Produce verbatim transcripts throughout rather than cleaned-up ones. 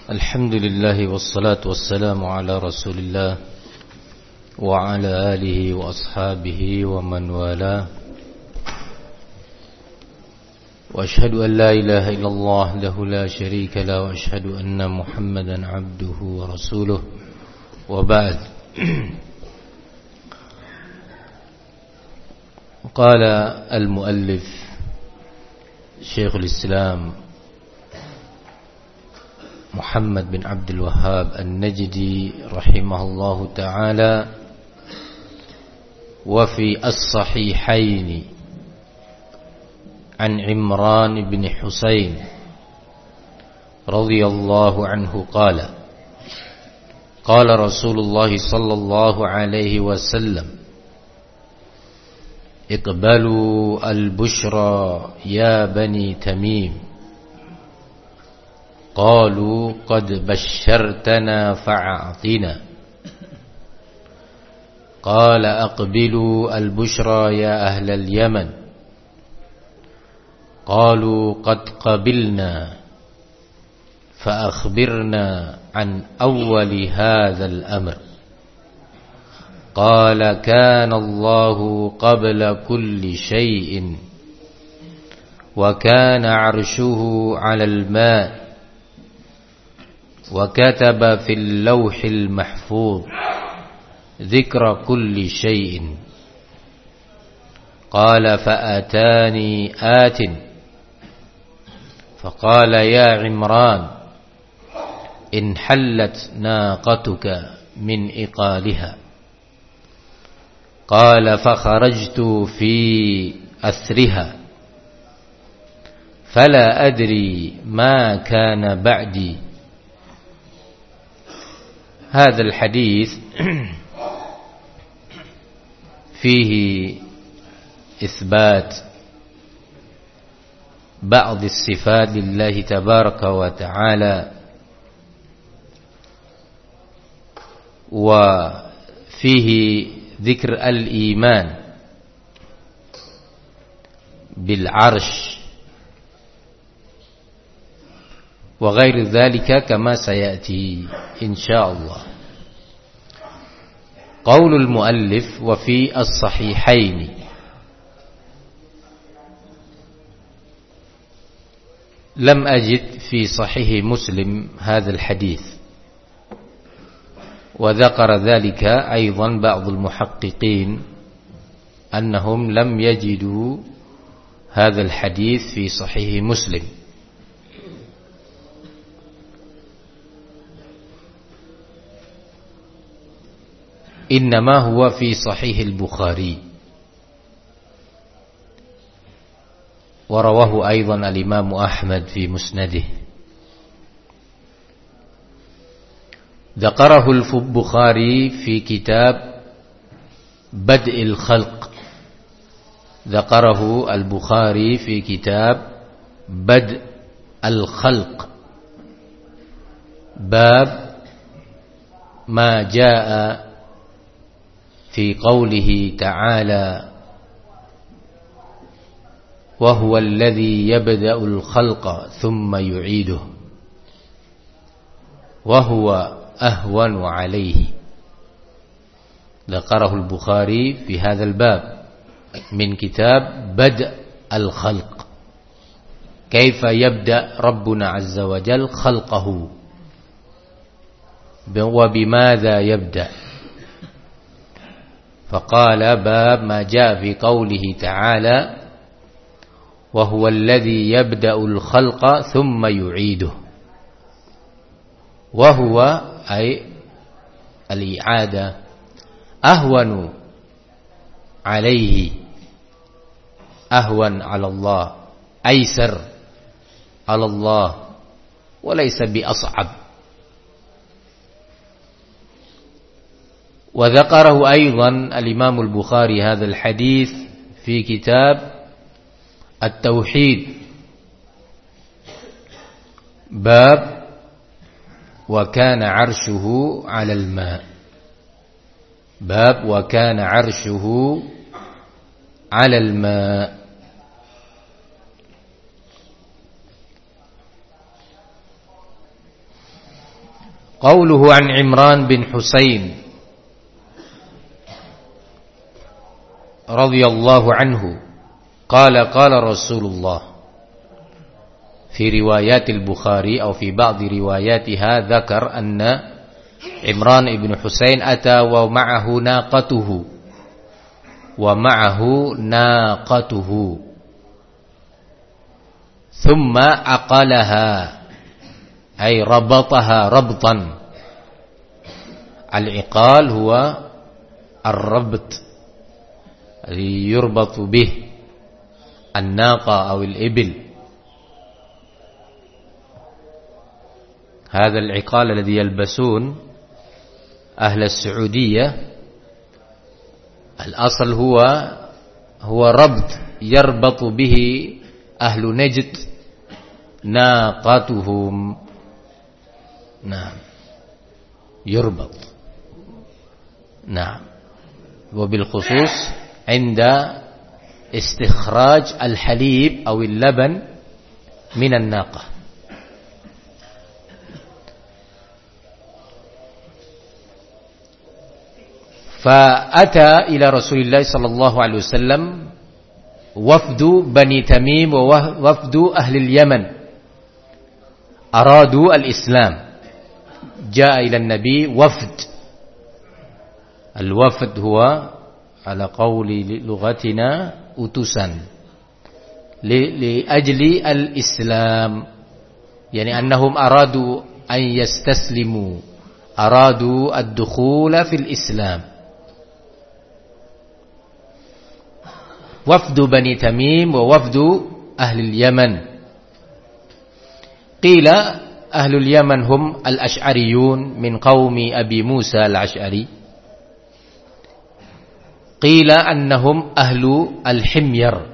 Alhamdulillah wassalatu wassalamu ala Rasulillah wa ala alihi wa ashabihi wa man wala. Wa ashhadu an la ilaha illallah lahu la sharika la wa ashhadu anna Muhammadan abduhu wa rasuluh. Wa ba'd. Qala al-muallif Syekhul Islam Muhammad bin Abdul Wahhab An-Najdi rahimahullahu ta'ala, wa fi as-sahihain an Imran bin Husain radhiyallahu anhu qala qala Rasulullah sallallahu alaihi wasallam iqbalu al-bushra ya bani Tamim. قالوا قد بشرتنا فأعطنا. قال أقبلوا البشرى يا أهل اليمن. قالوا قد قبلنا فأخبرنا عن أول هذا الأمر. قال كان الله قبل كل شيء وكان عرشه على الماء وكتب في اللوح المحفوظ ذكر كل شيء. قال فأتاني آت فقال يا عمران انحلت ناقتك من إقالها. قال فخرجت في أثرها فلا أدري ما كان بعدي. هذا الحديث فيه إثبات بعض الصفات لله تبارك وتعالى، وفيه ذكر الإيمان بالعرش وغير ذلك كما سيأتي إن شاء الله. قول المؤلف وفي الصحيحين، لم أجد في صحيح مسلم هذا الحديث، وذكر ذلك أيضا بعض المحققين أنهم لم يجدوا هذا الحديث في صحيح مسلم. إنما هو في صحيح البخاري، ورواه أيضا الإمام أحمد في مسنده. ذكره البخاري في كتاب بدء الخلق ذكره البخاري في كتاب بدء الخلق باب ما جاء في قوله تعالى وهو الذي يبدأ الخلق ثم يعيده وهو أهون عليه. ذكره البخاري في هذا الباب من كتاب بدء الخلق، كيف يبدأ ربنا عز وجل خلقه وبماذا يبدأ. فقال باب ما جاء في قوله تعالى وهو الذي يبدأ الخلق ثم يعيده، وهو أي الإعادة أهون عليه، أهون على الله، أيسر على الله، وليس بأصعب. وذكره أيضا الإمام البخاري هذا الحديث في كتاب التوحيد باب وكان عرشه على الماء. باب وكان عرشه على الماء. Qauluhu an Imran bin Husain radhiyallahu anhu qala qala Rasulullah fi riwayat al-Bukhari atau fi ba'd riwayatiha dzakar anna Imran ibn Husain ata wa ma'ahu naqatuhu wa ma'ahu naqatuhu thumma aqalaha ay rabataha rabtan. Al-iqal huwa ar-rabt alladhi yurbatu bih an-naqa aw al-ibil. Hadha al-iqal alladhi yalbasun ahl as-Saudiyyah al-asl huwa huwa rabt yarbatu bihi ahlu Najd naqatuhum. Nah, yurbat. Nah, wabil khusus inda istikhraj al-halib atau al-laban min an-naqah. Fa'ata ila Rasulillah sallallahu alaihi wasallam wafdu Bani Tamim wa wafdu ahli al-Yaman aradu al-Islam. Ja'a ila an-nabi wafd. Al-wafd huwa ala qawli lughatina utusan li, li ajli al-Islam, yani annahum aradu an yastaslimu, aradu ad-dukhula fil Islam. Wafdu Bani Tamim wa wafdu ahli al-Yaman. Qila ahli al-Yaman hum al-Ash'ariyun min qaumi Abi Musa al-Ash'ari. Qila annahum ahlu al-Himyar.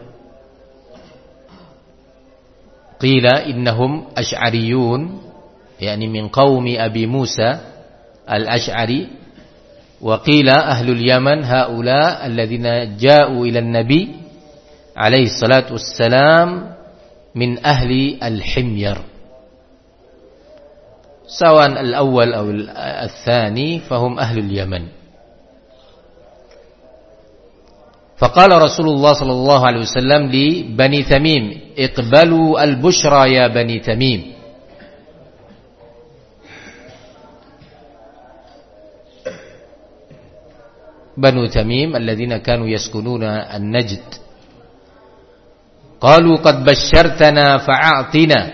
Qila innahum Ash'ariyun, yani min qaumi Abi Musa al-Ash'ari. Wa qila ahli al-Yaman haula alladhina ja'u ila an-nabi alaihi salatu wassalam min ahli al-Himyar. Sawan al-awwal aw al-thani fahum ahli al-Yaman. Faqala Rasulullah sallallahu alaihi wasallam li Bani Tamim iqbalu al-bushra ya Bani Tamim. Banu Tamim alladhina kanu yaskununa an-Najd. Qalu qad basyartana fa'atina.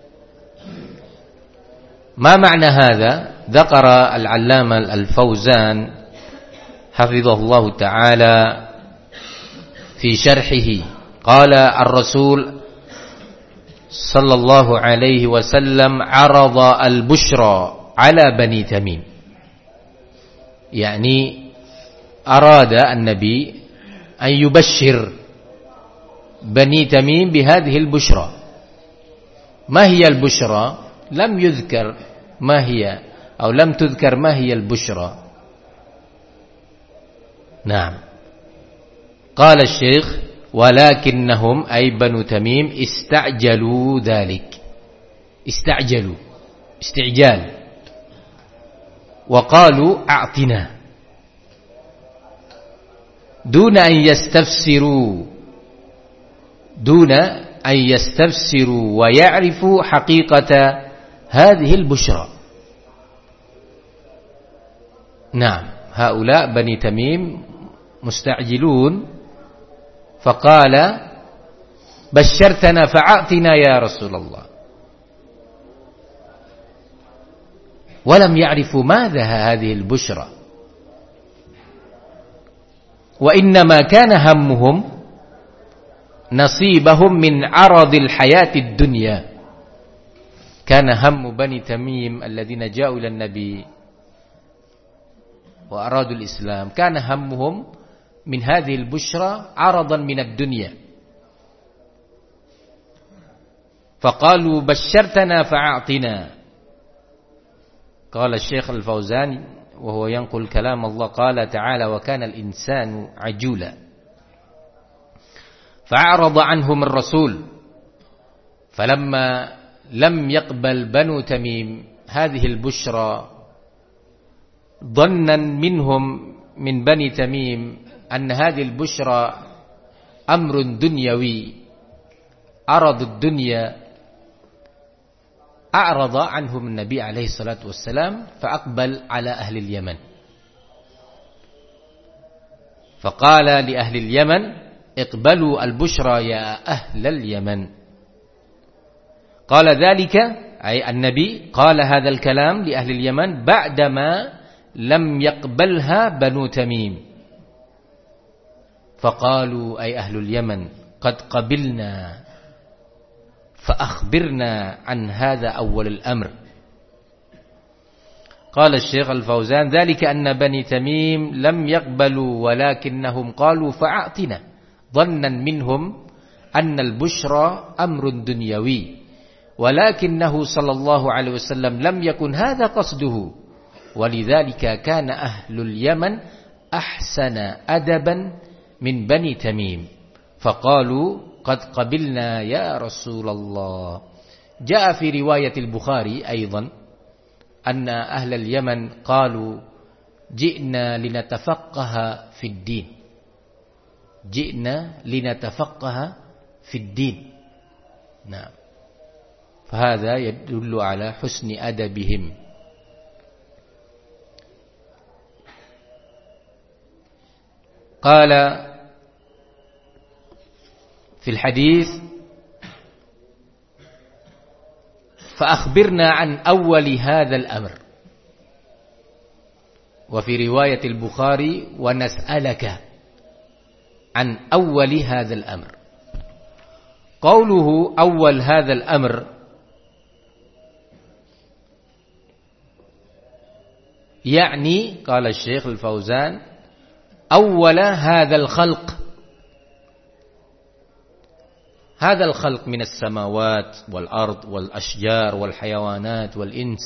Ma ma'na hadha? Dzakara al-'Allamah al-Fauzan hafizahullah ta'ala fi syarhihi. Qala ar-Rasul sallallahu alaihi wasallam 'arada al-bushra 'ala Bani Tamim. Yani arada an-nabi an yubashshir Bani Tamim bihadhihi al-bushra. Ma hiya al-bushra? Lam yudhkar ma hiya atau lam tudhkar ma hiya al-bushra. Naam. Qala asy-Syaikh walakinnahum ay Banu Tamim ista'jalu dhalik. Ista'jalu. Isti'jal. Wa qalu a'tina. Duna an yastafsiru دون أن يستفسروا ويعرفوا حقيقة هذه البشرى. نعم، هؤلاء بني تميم مستعجلون، فقال بشرتنا فأعطنا يا رسول الله، ولم يعرفوا ماذا هذه البشرى، وإنما كان همهم نصيبهم من عرض الحياة الدنيا. كان هم بني تميم الذين جاءوا إلى النبي وأرادوا الإسلام كان همهم من هذه البشرى عرضا من الدنيا، فقالوا بشرتنا فأعطنا. قال الشيخ الفوزان وهو ينقل كلام الله قال تعالى وكان الإنسان عجولا. فأعرض عنهم الرسول فلما لم يقبل بنو تميم هذه البشرى ظنا منهم من بني تميم أن هذه البشرى أمر دنيوي عرض الدنيا، أعرض عنهم النبي عليه الصلاة والسلام فأقبل على أهل اليمن، فقال لأهل اليمن اقبلوا البشرى يا أهل اليمن. قال ذلك أي النبي قال هذا الكلام لأهل اليمن بعدما لم يقبلها بنو تميم، فقالوا أي أهل اليمن قد قبلنا فأخبرنا عن هذا أول الأمر. قال الشيخ الفوزان ذلك أن بني تميم لم يقبلوا ولكنهم قالوا فأعطنا، ظنا منهم أن البشرى أمر دنيوي، ولكنه صلى الله عليه وسلم لم يكن هذا قصده، ولذلك كان أهل اليمن أحسن أدبا من بني تميم، فقالوا قد قبلنا يا رسول الله. جاء في رواية البخاري أيضا أن أهل اليمن قالوا جئنا لنتفقه في الدين، جئنا لنتفقه في الدين. نعم، فهذا يدل على حسن أدبهم. قال في الحديث فأخبرنا عن أول هذا الأمر، وفي رواية البخاري ونسألك عن أول هذا الأمر. قوله أول هذا الأمر يعني قال الشيخ الفوزان أول هذا الخلق، هذا الخلق من السماوات والأرض والأشجار والحيوانات والإنس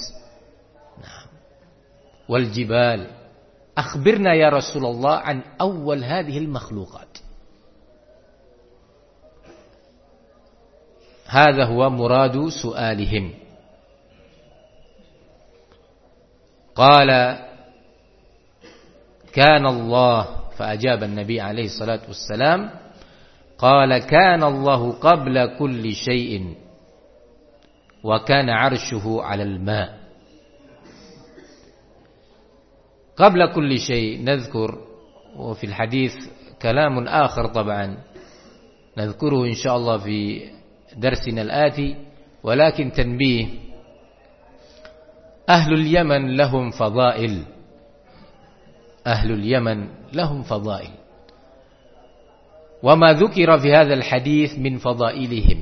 والجبال. أخبرنا يا رسول الله عن أول هذه المخلوقات. هذا هو مراد سؤالهم. قال كان الله، فأجاب النبي عليه الصلاة والسلام قال كان الله قبل كل شيء وكان عرشه على الماء. قبل كل شيء نذكر، وفي الحديث كلام آخر طبعا نذكره إن شاء الله في درسنا الآتي، ولكن تنبيه: أهل اليمن لهم فضائل، أهل اليمن لهم فضائل، وما ذكر في هذا الحديث من فضائلهم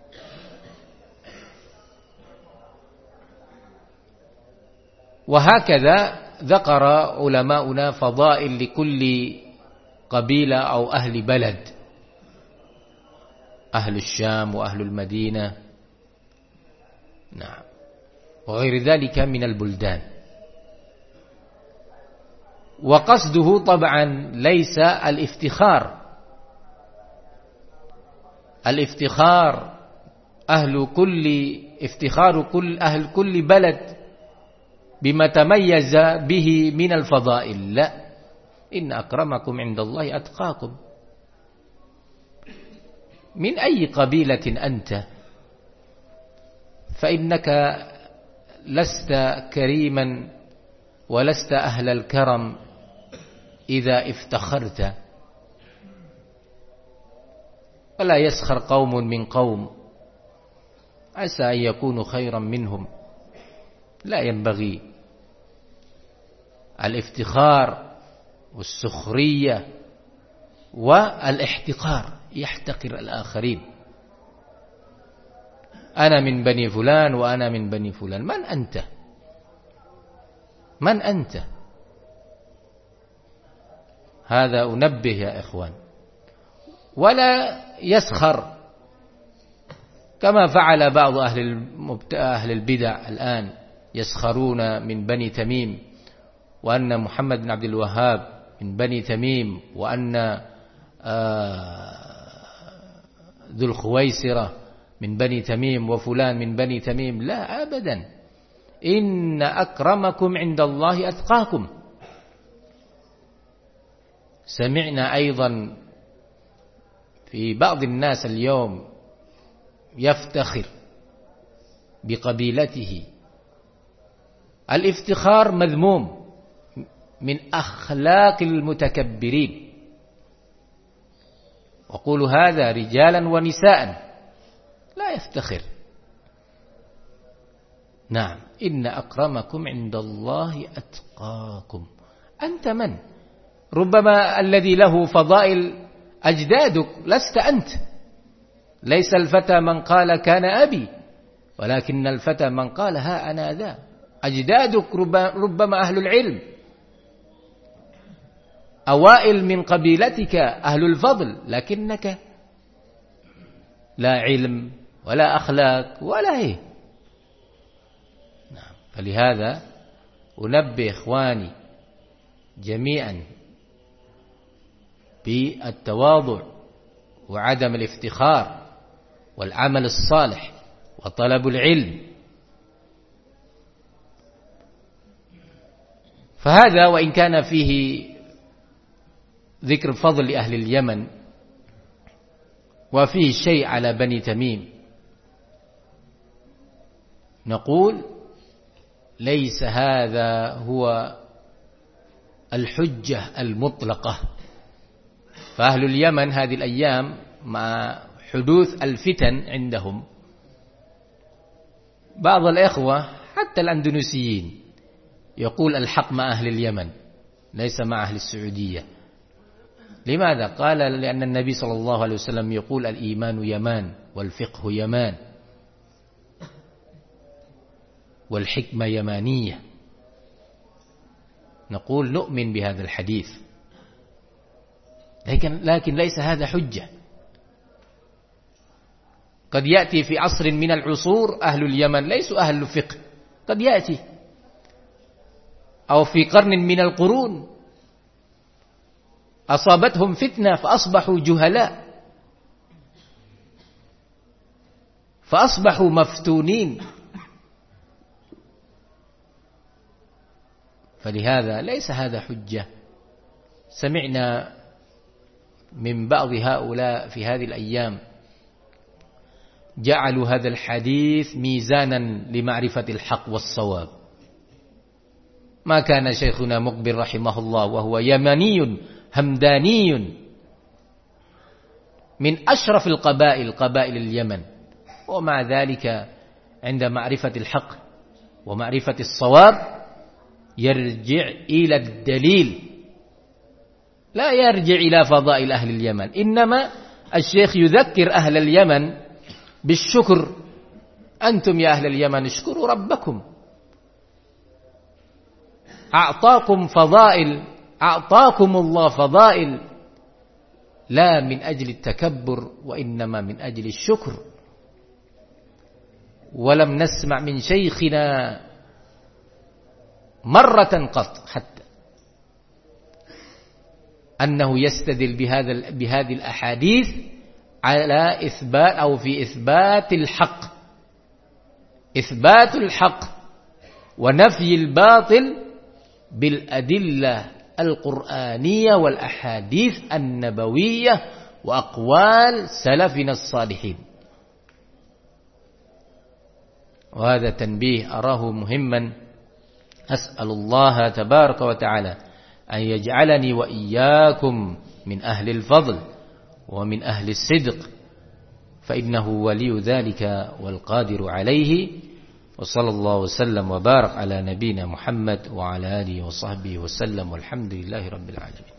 وهكذا ذكر علماؤنا فضائل لكل قبيلة أو أهل بلد، أهل الشام وأهل المدينة، نعم، وغير ذلك من البلدان. وقصده طبعا ليس الافتخار، الافتخار أهل كل افتخار كل أهل كل بلد بما تميز به من الفضائل، لا، إن أكرمكم عند الله أتقاكم. من أي قبيلة أنت فإنك لست كريما ولست أهل الكرم إذا افتخرت. ولا يسخر قوم من قوم عسى أن يكونوا خيرا منهم، لا ينبغي الافتخار والسخرية والاحتقار، يحتقر الآخرين. أنا من بني فلان وأنا من بني فلان. من أنت؟ من أنت؟ هذا أنبه يا إخوان. ولا يسخر كما فعل بعض أهل أهل البدع الآن، يسخرون من بني تميم، وأن محمد بن عبد الوهاب من بني تميم، وأن ذو الخويسرة من بني تميم، وفلان من بني تميم. لا أبدا، إن أكرمكم عند الله أتقاكم. سمعنا أيضا في بعض الناس اليوم يفتخر بقبيلته. الافتخار مذموم، من أخلاق المتكبرين. وقول هذا رجالا ونساء، لا يفتخر. نعم، إن أكرمكم عند الله أتقاكم. أنت من؟ ربما الذي له فضائل أجدادك، لست أنت. ليس الفتى من قال كان أبي، ولكن الفتى من قال ها أنا ذا. أجدادك ربما أهل العلم، أوائل من قبيلتك أهل الفضل، لكنك لا علم ولا أخلاق ولا هي. نعم. فلهذا أنبه إخواني جميعا بالتواضع وعدم الافتخار والعمل الصالح وطلب العلم. فهذا وإن كان فيه ذكر فضل أهل اليمن وفيه شيء على بني تميم، نقول ليس هذا هو الحجة المطلقة. فأهل اليمن هذه الأيام مع حدوث الفتن عندهم، بعض الإخوة حتى الأندونيسيين يقول الحق مع أهل اليمن ليس مع أهل السعودية. لماذا؟ قال لأن النبي صلى الله عليه وسلم يقول الإيمان يمان والفقه يمان والحكمة يمانية. نقول نؤمن بهذا الحديث، لكن, لكن ليس هذا حجة. قد يأتي في عصر من العصور أهل اليمن ليسوا أهل فقه، قد يأتي، أو في قرن من القرون أصابتهم فتنة فأصبحوا جهلاء، فأصبحوا مفتونين. فلهذا ليس هذا حجة. سمعنا من بعض هؤلاء في هذه الأيام جعلوا هذا الحديث ميزانا لمعرفة الحق والصواب. ما كان شيخنا مقبل رحمه الله وهو يمني همداني من أشرف القبائل قبائل اليمن، ومع ذلك عند معرفة الحق ومعرفة الصواب يرجع إلى الدليل، لا يرجع إلى فضائل أهل اليمن. إنما الشيخ يذكر أهل اليمن بالشكر. أنتم يا أهل اليمن اشكروا ربكم، أعطاكم فضائل، أعطاكم الله فضائل لا من أجل التكبر وإنما من أجل الشكر. ولم نسمع من شيخنا مرة قط حتى أنه يستدل بهذا بهذه الأحاديث على إثبات أو في إثبات الحق، إثبات الحق ونفي الباطل بالأدلة القرآنية والأحاديث النبوية وأقوال سلفنا الصالحين. وهذا تنبيه أراه مهما. أسأل الله تبارك وتعالى أن يجعلني وإياكم من أهل الفضل ومن أهل الصدق، فإنه ولي ذلك والقادر عليه. وصلى الله وسلم وبارك على نبينا محمد وعلى آله وصحبه وسلم، والحمد لله رب العالمين.